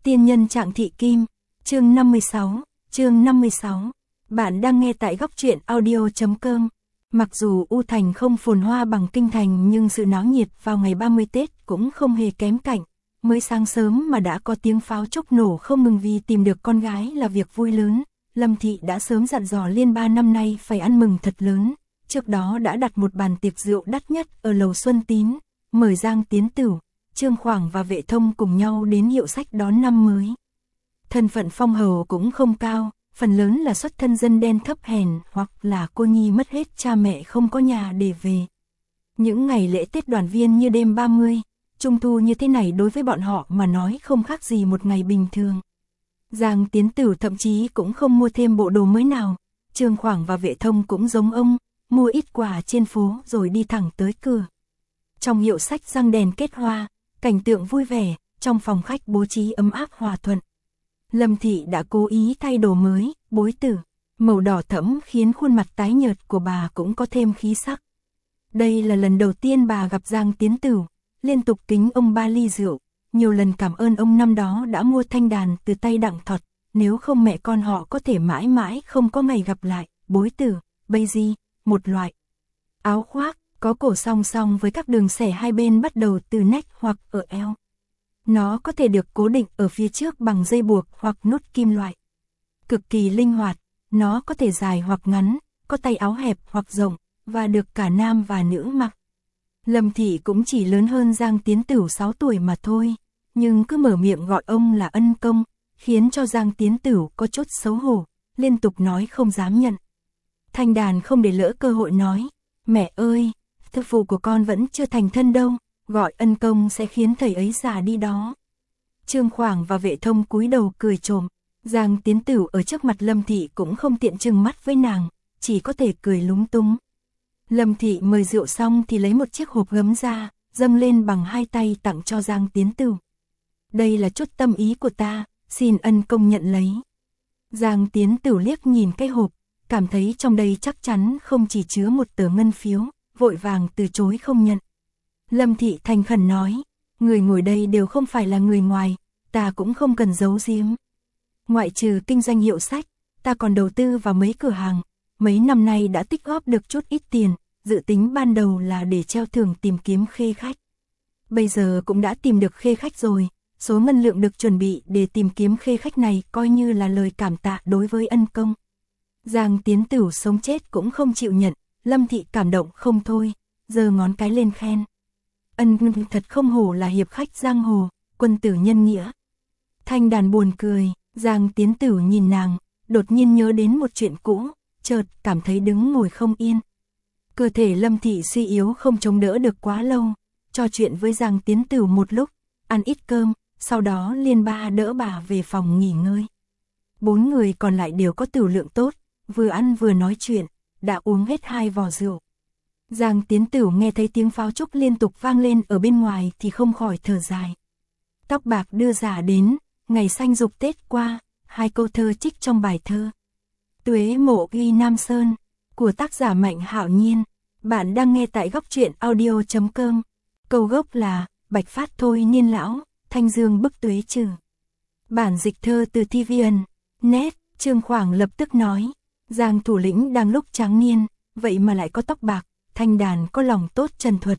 Tiên nhân Trạng Thị Kim, chương 56. Bạn đang nghe tại góc truyện audio.com. Mặc dù U Thành không phồn hoa bằng Kinh Thành nhưng sự náo nhiệt vào ngày 30 Tết cũng không hề kém cạnh. Mới sáng sớm mà đã có tiếng pháo chốc nổ không ngừng vì tìm được con gái là việc vui lớn. Lâm Thị đã sớm dặn dò Liên Ba năm nay phải ăn mừng thật lớn. Trước đó đã đặt một bàn tiệc rượu đắt nhất ở lầu Xuân Tín, mời Giang Tiến Tửu, Trương Khoảng và Vệ Thông cùng nhau đến hiệu sách đón năm mới. Thân phận phong hầu cũng không cao, phần lớn là xuất thân dân đen thấp hèn hoặc là cô nhi mất hết cha mẹ không có nhà để về. Những ngày lễ Tết đoàn viên như đêm 30, Trung thu như thế này đối với bọn họ mà nói không khác gì một ngày bình thường. Giang Tiến Tửu thậm chí cũng không mua thêm bộ đồ mới nào, Trương Khoảng và Vệ Thông cũng giống ông, mua ít quà trên phố rồi đi thẳng tới cửa. Trong hiệu sách răng đèn kết hoa, cảnh tượng vui vẻ, trong phòng khách bố trí ấm áp hòa thuận. Lâm Thị đã cố ý thay đồ mới, bối tử, màu đỏ thẫm khiến khuôn mặt tái nhợt của bà cũng có thêm khí sắc. Đây là lần đầu tiên bà gặp Giang Tiến Tửu, liên tục kính ông 3 ly rượu, nhiều lần cảm ơn ông năm đó đã mua thanh đàn từ tay Đặng Thọt, nếu không mẹ con họ có thể mãi mãi không có ngày gặp lại. Bối tử, bây gì, một loại áo khoác, có cổ song song với các đường xẻ hai bên bắt đầu từ nách hoặc ở eo. Nó có thể được cố định ở phía trước bằng dây buộc hoặc nút kim loại. Cực kỳ linh hoạt, nó có thể dài hoặc ngắn, có tay áo hẹp hoặc rộng, và được cả nam và nữ mặc. Lâm Thị cũng chỉ lớn hơn Giang Tiến Tửu 6 tuổi mà thôi, nhưng cứ mở miệng gọi ông là ân công, khiến cho Giang Tiến Tửu có chút xấu hổ, liên tục nói không dám nhận. Thanh đàn không để lỡ cơ hội nói, mẹ ơi, thư phụ của con vẫn chưa thành thân đâu, gọi ân công sẽ khiến thầy ấy già đi đó. Trương Khoảng và Vệ Thông cúi đầu cười trộm, Giang Tiến Tửu ở trước mặt Lâm Thị cũng không tiện trừng mắt với nàng, chỉ có thể cười lúng túng. Lâm Thị mời rượu xong thì lấy một chiếc hộp gấm ra, dâng lên bằng hai tay tặng cho Giang Tiến Tửu. Đây là chút tâm ý của ta, xin ân công nhận lấy. Giang Tiến Tửu liếc nhìn cái hộp, cảm thấy trong đây chắc chắn không chỉ chứa một tờ ngân phiếu, vội vàng từ chối không nhận. Lâm Thị thành khẩn nói, người ngồi đây đều không phải là người ngoài, ta cũng không cần giấu giếm. Ngoại trừ kinh doanh hiệu sách, ta còn đầu tư vào mấy cửa hàng, mấy năm nay đã tích góp được chút ít tiền, dự tính ban đầu là để treo thưởng tìm kiếm khê khách. Bây giờ cũng đã tìm được khê khách rồi, số ngân lượng được chuẩn bị để tìm kiếm khê khách này coi như là lời cảm tạ đối với ân công. Giang Tiến Tửu sống chết cũng không chịu nhận, Lâm Thị cảm động không thôi, giơ ngón cái lên khen. Ân thật không hổ là hiệp khách giang hồ, quân tử nhân nghĩa. Thanh đàn buồn cười, Giang Tiến Tửu nhìn nàng, đột nhiên nhớ đến một chuyện cũ, chợt cảm thấy đứng ngồi không yên. Cơ thể Lâm Thị suy yếu không chống đỡ được quá lâu, trò chuyện với Giang Tiến Tửu một lúc, ăn ít cơm, sau đó Liên Ba đỡ bà về phòng nghỉ ngơi. 4 người còn lại đều có tửu lượng tốt, vừa ăn vừa nói chuyện, đã uống hết 2 vò rượu. Giang Tiến Tửu nghe thấy tiếng pháo trúc liên tục vang lên ở bên ngoài thì không khỏi thở dài. Tóc bạc đưa giả đến, ngày xanh dục Tết qua, 2 câu thơ trích trong bài thơ Tuế mộ ghi Nam Sơn, của tác giả Mạnh Hạo Nhiên. Bạn đang nghe tại góc truyện audio.com. Câu gốc là, bạch phát thôi niên lão, thanh dương bức tuế trừ. Bản dịch thơ từ TVN, net. Trương Khoảng lập tức nói, Giang thủ lĩnh đang lúc tráng niên, vậy mà lại có tóc bạc, thanh đàn có lòng tốt trần thuật.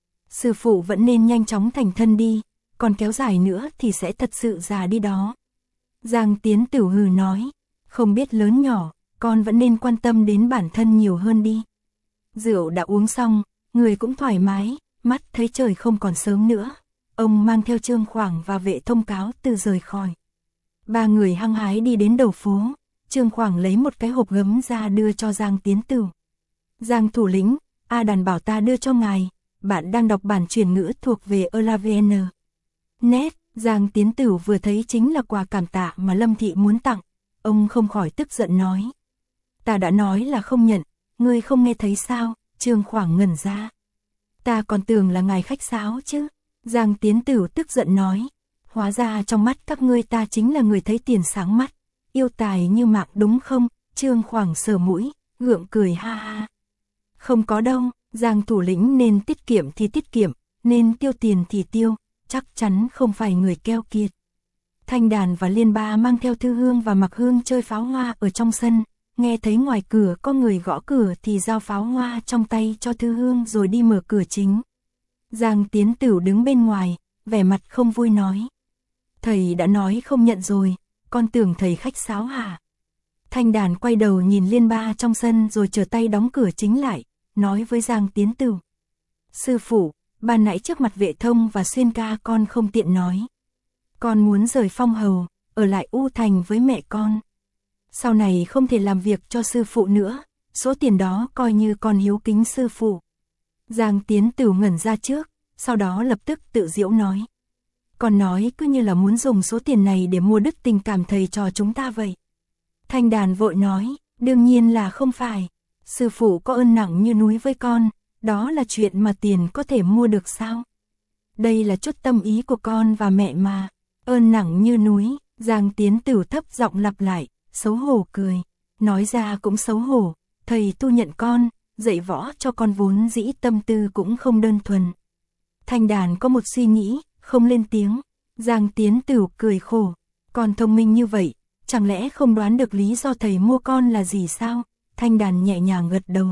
Sư phụ vẫn nên nhanh chóng thành thân đi, còn kéo dài nữa thì sẽ thật sự già đi đó. Giang Tiến Tửu hừ nói, không biết lớn nhỏ, con vẫn nên quan tâm đến bản thân nhiều hơn đi. Rượu đã uống xong, người cũng thoải mái, mắt thấy trời không còn sớm nữa. Ông mang theo Trương Khoảng và Vệ Thông cáo từ rời khỏi. 3 người hăng hái đi đến đầu phố, Trương Khoảng lấy một cái hộp gấm ra đưa cho Giang Tiến Tửu. Giang thủ lĩnh, A đàn bảo ta đưa cho ngài, bạn đang đọc bản chuyển ngữ thuộc về ELAVN. Net. Giang Tiến Tửu vừa thấy chính là quà cảm tạ mà Lâm Thị muốn tặng, ông không khỏi tức giận nói. Ta đã nói là không nhận, ngươi không nghe thấy sao? Trương Khoảng ngẩn ra. Ta còn tưởng là ngài khách sáo chứ. Giang Tiến Tửu tức giận nói. Hóa ra trong mắt các ngươi ta chính là người thấy tiền sáng mắt, yêu tài như mạng đúng không? Trương Khoảng sờ mũi, gượng cười ha ha. Không có đâu, Giang thủ lĩnh nên tiết kiệm thì tiết kiệm, nên tiêu tiền thì tiêu, chắc chắn không phải người keo kiệt. Thanh Đàn và Liên Ba mang theo Thư Hương và Mặc Hương chơi pháo hoa ở trong sân, nghe thấy ngoài cửa có người gõ cửa thì giao pháo hoa trong tay cho Thư Hương rồi đi mở cửa chính. Giang Tiến Tửu đứng bên ngoài, vẻ mặt không vui nói. Thầy đã nói không nhận rồi, con tưởng thầy khách sáo hả? Thanh Đàn quay đầu nhìn Liên Ba trong sân rồi trở tay đóng cửa chính lại, nói với Giang Tiến Tửu. Sư phụ, ban nãy trước mặt Vệ Thông và Xuyên ca con không tiện nói. Con muốn rời Phong Hầu, ở lại U Thành với mẹ con. Sau này không thể làm việc cho sư phụ nữa, số tiền đó coi như con hiếu kính sư phụ. Giang Tiến Tửu ngẩn ra trước, sau đó lập tức tự giễu nói. Con nói cứ như là muốn dùng số tiền này để mua đứt tình cảm thầy trò chúng ta vậy. Thanh Đàn vội nói, đương nhiên là không phải. Sư phụ có ơn nặng như núi với con, đó là chuyện mà tiền có thể mua được sao? Đây là chút tâm ý của con và mẹ mà. Ơn nặng như núi, Giang Tiến Tửu thấp giọng lặp lại, xấu hổ cười. Nói ra cũng xấu hổ, thầy tu nhận con, dạy võ cho con vốn dĩ tâm tư cũng không đơn thuần. Thanh Đàn có một suy nghĩ, không lên tiếng. Giang Tiến Tửu cười khổ, con thông minh như vậy, chẳng lẽ không đoán được lý do thầy mua con là gì sao? Thanh Đàn nhẹ nhàng gật đầu.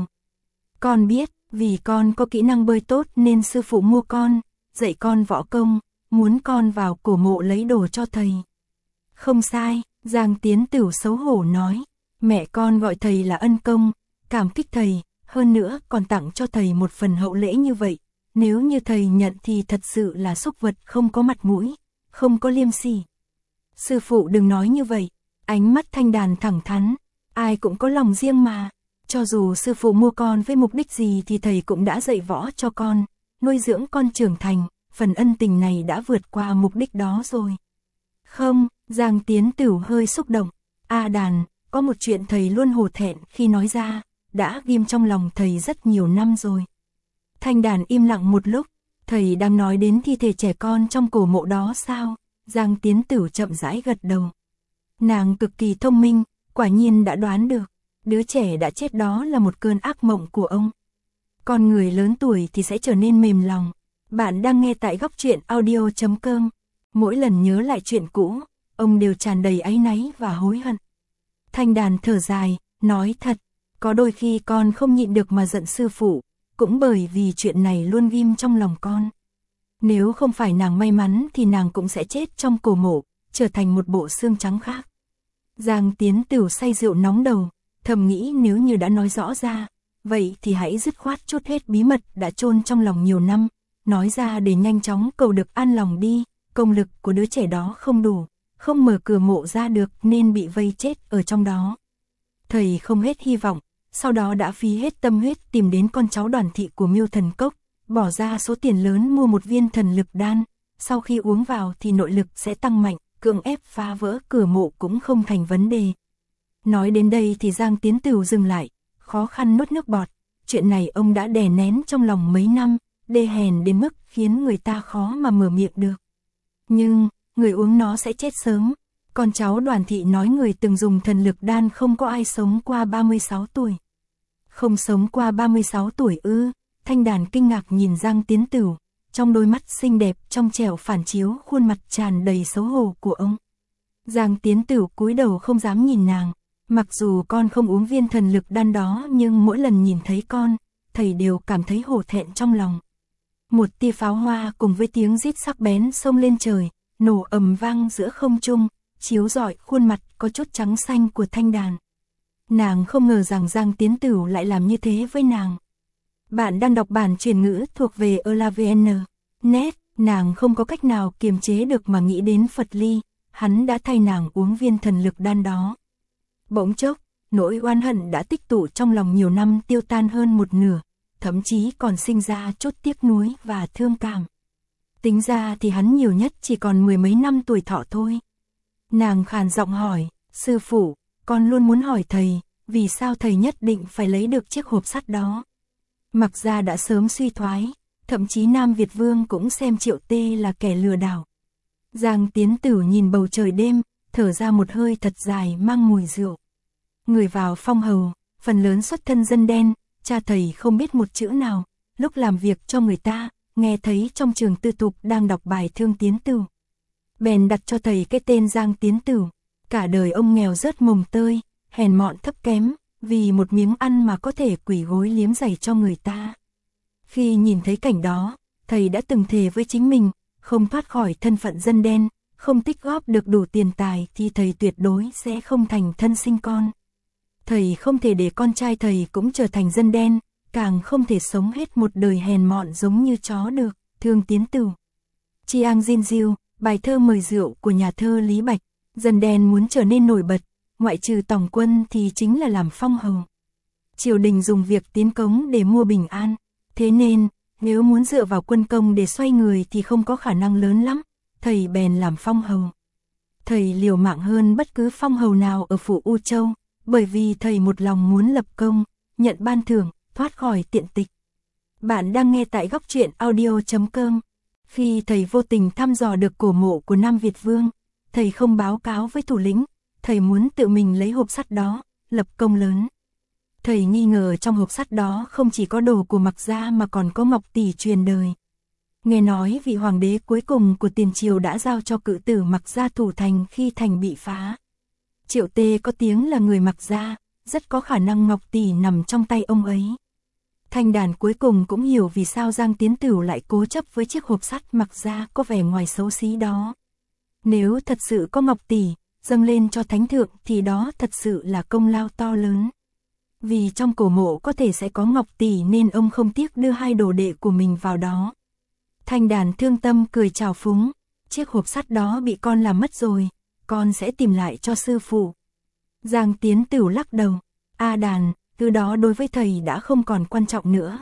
Con biết, vì con có kỹ năng bơi tốt nên sư phụ mua con, dạy con võ công, muốn con vào cổ mộ lấy đồ cho thầy. Không sai, Giang Tiến Tửu xấu hổ nói, mẹ con gọi thầy là ân công, cảm kích thầy, hơn nữa còn tặng cho thầy một phần hậu lễ như vậy. Nếu như thầy nhận thì thật sự là xúc vật không có mặt mũi, không có liêm sỉ. Sư phụ đừng nói như vậy, ánh mắt Thanh Đàn thẳng thắn, ai cũng có lòng riêng mà. Cho dù sư phụ mua con với mục đích gì thì thầy cũng đã dạy võ cho con, nuôi dưỡng con trưởng thành, phần ân tình này đã vượt qua mục đích đó rồi. Không, Giang Tiến Tửu hơi xúc động, Đàn, có một chuyện thầy luôn hổ thẹn khi nói ra, đã ghim trong lòng thầy rất nhiều năm rồi. Thanh Đàn im lặng một lúc, thầy đang nói đến thi thể trẻ con trong cổ mộ đó sao? Giang Tiến Tửu chậm rãi gật đầu. Nàng cực kỳ thông minh, quả nhiên đã đoán được, đứa trẻ đã chết đó là một cơn ác mộng của ông. Con người lớn tuổi thì sẽ trở nên mềm lòng. Bạn đang nghe tại Góc Truyện Audio.com. Mỗi lần nhớ lại chuyện cũ, ông đều tràn đầy áy náy và hối hận. Thanh Đàn thở dài, nói thật, có đôi khi con không nhịn được mà giận sư phụ, cũng bởi vì chuyện này luôn ghim trong lòng con. Nếu không phải nàng may mắn thì nàng cũng sẽ chết trong cổ mộ, trở thành một bộ xương trắng khác. Giang Tiến Tửu say rượu nóng đầu, thầm nghĩ nếu như đã nói rõ ra, vậy thì hãy dứt khoát trút hết bí mật đã chôn trong lòng nhiều năm, nói ra để nhanh chóng cầu được an lòng đi, công lực của đứa trẻ đó không đủ, không mở cửa mộ ra được nên bị vây chết ở trong đó. Thầy không hết hy vọng, sau đó đã phí hết tâm huyết tìm đến con cháu Đoàn thị của Miêu Thần Cốc, bỏ ra số tiền lớn mua một viên thần lực đan, sau khi uống vào thì nội lực sẽ tăng mạnh, cưỡng ép phá vỡ cửa mộ cũng không thành vấn đề. Nói đến đây thì Giang Tiến Tửu dừng lại, khó khăn nuốt nước bọt, chuyện này ông đã đè nén trong lòng mấy năm, đê hèn đến mức khiến người ta khó mà mở miệng được. Nhưng, người uống nó sẽ chết sớm. Con cháu Đoàn thị nói người từng dùng thần lực đan không có ai sống qua 36 tuổi. Không sống qua 36 tuổi ư? Thanh Đàn kinh ngạc nhìn Giang Tiến Tửu, trong đôi mắt xinh đẹp trong trẻo phản chiếu khuôn mặt tràn đầy xấu hổ của ông. Giang Tiến Tửu cúi đầu không dám nhìn nàng, mặc dù con không uống viên thần lực đan đó nhưng mỗi lần nhìn thấy con, thầy đều cảm thấy hổ thẹn trong lòng. Một tia pháo hoa cùng với tiếng rít sắc bén xông lên trời, nổ ầm vang giữa không trung, chiếu rọi khuôn mặt có chút trắng xanh của Thanh Đàn. Nàng không ngờ rằng Giang Tiến Tửu lại làm như thế với nàng. Bạn đang đọc bản truyền ngữ thuộc về ELAVN.net, nàng không có cách nào kiềm chế được mà nghĩ đến Phật Ly, hắn đã thay nàng uống viên thần lực đan đó. Bỗng chốc, nỗi oan hận đã tích tụ trong lòng nhiều năm tiêu tan hơn một nửa, thậm chí còn sinh ra chút tiếc nuối và thương cảm. Tính ra thì hắn nhiều nhất chỉ còn mười mấy năm tuổi thọ thôi. Nàng khàn giọng hỏi, sư phụ, con luôn muốn hỏi thầy, vì sao thầy nhất định phải lấy được chiếc hộp sắt đó? Mặc ra đã sớm suy thoái, thậm chí Nam Việt Vương cũng xem Triệu Tê là kẻ lừa đảo. Giang Tiến Tửu nhìn bầu trời đêm, thở ra một hơi thật dài mang mùi rượu. Người vào Phong Hầu, phần lớn xuất thân dân đen, cha thầy không biết một chữ nào, lúc làm việc cho người ta, nghe thấy trong trường tư thục đang đọc bài Thương Tiến Tửu. bèn đặt cho thầy cái tên Giang Tiến Tửu. Cả đời ông nghèo rớt mồng tơi, hèn mọn thấp kém, vì một miếng ăn mà có thể quỳ gối liếm giày cho người ta. Khi nhìn thấy cảnh đó, thầy đã từng thề với chính mình, không thoát khỏi thân phận dân đen, không tích góp được đủ tiền tài thì thầy tuyệt đối sẽ không thành thân sinh con. Thầy không thể để con trai thầy cũng trở thành dân đen, càng không thể sống hết một đời hèn mọn giống như chó được. Thương Tiến Tửu. Chiang Jin Diêu, bài thơ mời rượu của nhà thơ Lý Bạch. Dân đen muốn trở nên nổi bật, ngoại trừ tòng quân thì chính là làm phong hầu. Triều đình dùng việc tiến cống để mua bình an, thế nên, nếu muốn dựa vào quân công để xoay người thì không có khả năng lớn lắm, thầy bèn làm phong hầu. Thầy liều mạng hơn bất cứ phong hầu nào ở phủ U Châu, bởi vì thầy một lòng muốn lập công, nhận ban thưởng, thoát khỏi tiện tịch. Bạn đang nghe tại góc truyện audio.com. Khi thầy vô tình thăm dò được cổ mộ của Nam Việt Vương, thầy không báo cáo với thủ lĩnh, thầy muốn tự mình lấy hộp sắt đó, lập công lớn. Thầy nghi ngờ trong hộp sắt đó không chỉ có đồ của Mạc gia mà còn có ngọc tỷ truyền đời. Nghe nói vị hoàng đế cuối cùng của tiền triều đã giao cho cự tử Mạc gia thủ thành khi thành bị phá. Triệu Tê có tiếng là người Mạc gia, rất có khả năng ngọc tỷ nằm trong tay ông ấy. Thanh Đàn cuối cùng cũng hiểu vì sao Giang Tiến Tửu lại cố chấp với chiếc hộp sắt Mạc gia có vẻ ngoài xấu xí đó. Nếu thật sự có ngọc tỷ, dâng lên cho thánh thượng thì đó thật sự là công lao to lớn. Vì trong cổ mộ có thể sẽ có ngọc tỷ nên ông không tiếc đưa hai đồ đệ của mình vào đó. Thanh Đàn thương tâm cười chào phúng, chiếc hộp sắt đó bị con làm mất rồi, con sẽ tìm lại cho sư phụ. Giang Tiến Tửu lắc đầu, Đàn, thứ đó đối với thầy đã không còn quan trọng nữa.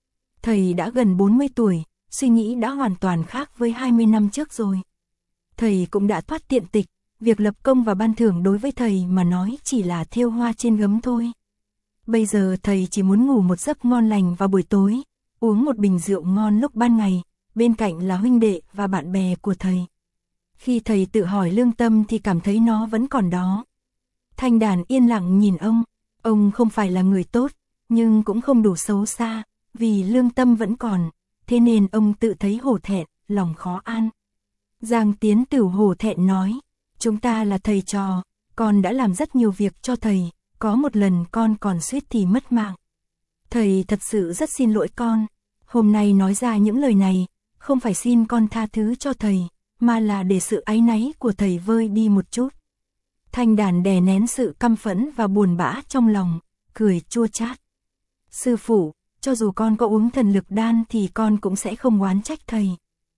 Thầy đã gần 40 tuổi, suy nghĩ đã hoàn toàn khác với 20 năm trước rồi. Thầy cũng đã thoát tiện tịch, việc lập công và ban thưởng đối với thầy mà nói chỉ là thêu hoa trên gấm thôi. Bây giờ thầy chỉ muốn ngủ một giấc ngon lành vào buổi tối, uống một bình rượu ngon lúc ban ngày, bên cạnh là huynh đệ và bạn bè của thầy. Khi thầy tự hỏi lương tâm thì cảm thấy nó vẫn còn đó. Thanh Đàn yên lặng nhìn ông không phải là người tốt, nhưng cũng không đủ xấu xa, vì lương tâm vẫn còn, thế nên ông tự thấy hổ thẹn, lòng khó an. Giang Tiến Tửu hổ thẹn nói, chúng ta là thầy trò, con đã làm rất nhiều việc cho thầy, có một lần con còn suýt thì mất mạng. Thầy thật sự rất xin lỗi con, hôm nay nói ra những lời này, không phải xin con tha thứ cho thầy, mà là để sự áy náy của thầy vơi đi một chút. Thanh Đàn đè nén sự căm phẫn và buồn bã trong lòng, cười chua chát. Sư phụ, cho dù con có uống thần lực đan thì con cũng sẽ không oán trách thầy.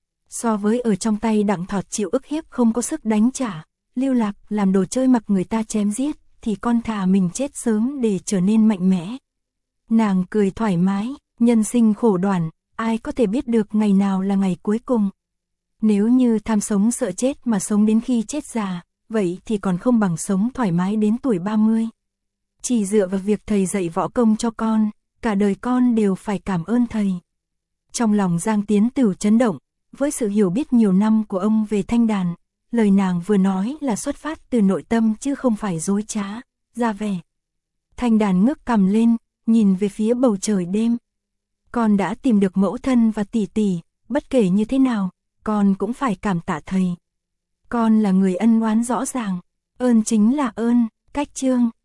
So với ở trong tay Đặng Thọt chịu ức hiếp không có sức đánh trả, lưu lạc làm đồ chơi mặc người ta chém giết, thì con thà mình chết sớm để trở nên mạnh mẽ. Nàng cười thoải mái, nhân sinh khổ đoản, ai có thể biết được ngày nào là ngày cuối cùng. Nếu như tham sống sợ chết mà sống đến khi chết già, vậy thì còn không bằng sống thoải mái đến tuổi 30. Chỉ dựa vào việc thầy dạy võ công cho con, cả đời con đều phải cảm ơn thầy. Trong lòng Giang Tiến Tửu chấn động, với sự hiểu biết nhiều năm của ông về Thanh Đàn, lời nàng vừa nói là xuất phát từ nội tâm chứ không phải dối trá, ra vẻ. Thanh Đàn ngước cằm lên, nhìn về phía bầu trời đêm. Con đã tìm được mẫu thân và tỷ tỷ, bất kể như thế nào, con cũng phải cảm tạ thầy. Con là người ân oán rõ ràng, ơn chính là ơn, cách chương.